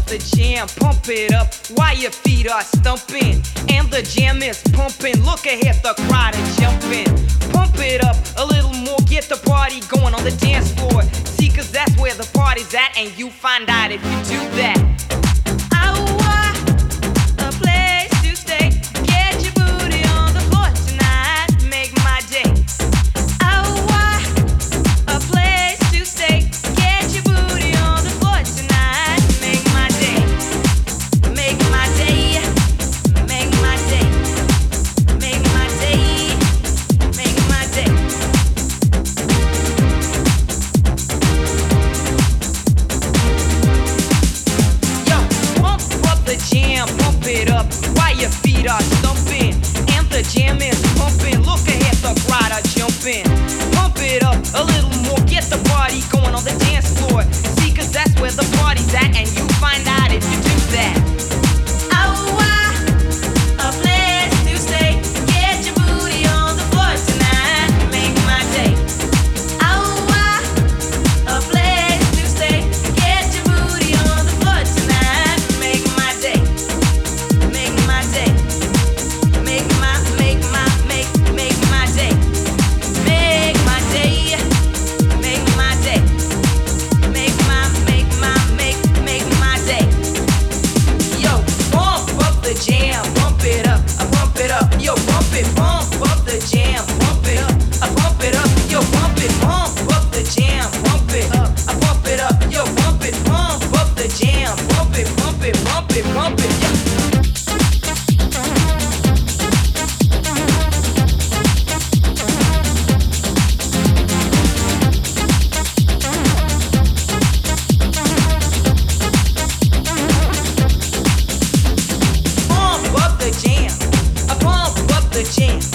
the jam, pump it up while your feet are stumping. And the jam is pumping, look ahead, the crowd is jumping. Pump it up a little more, get the party going on the dance floor. See, cause that's where the party's at, and you find out if you do that. A place to stay, get your booty on the floor tonight, make my day. A place to stay, get your booty on the floor tonight, make my day. Make my day, make my day, make my day, make my day. Yo, pump up the jam, pump it up while your feet are stumping. And the jam is pumping, look ahead, the crowd are jumping. Pump it up a little more, get the party going on the dance floor. See, cause that's where the party's at, and you find out if you do that. A place to stay, get your booty on the floor tonight, make my day. A place to stay, get your booty on the floor tonight, make my day. Make my day. Make my day. Make my day. Make my day. Make my day. Yo, pump up the jam, pump it up, I pump it up. Yo, pump up the jam, pump it up, I pump it up. Yo, pump up the jam, pump it up, I pump it up. Yo, pump up the jam, pump it, pump it, pump it, pump it. Yeah. Pump up the jam, I pump up the jam.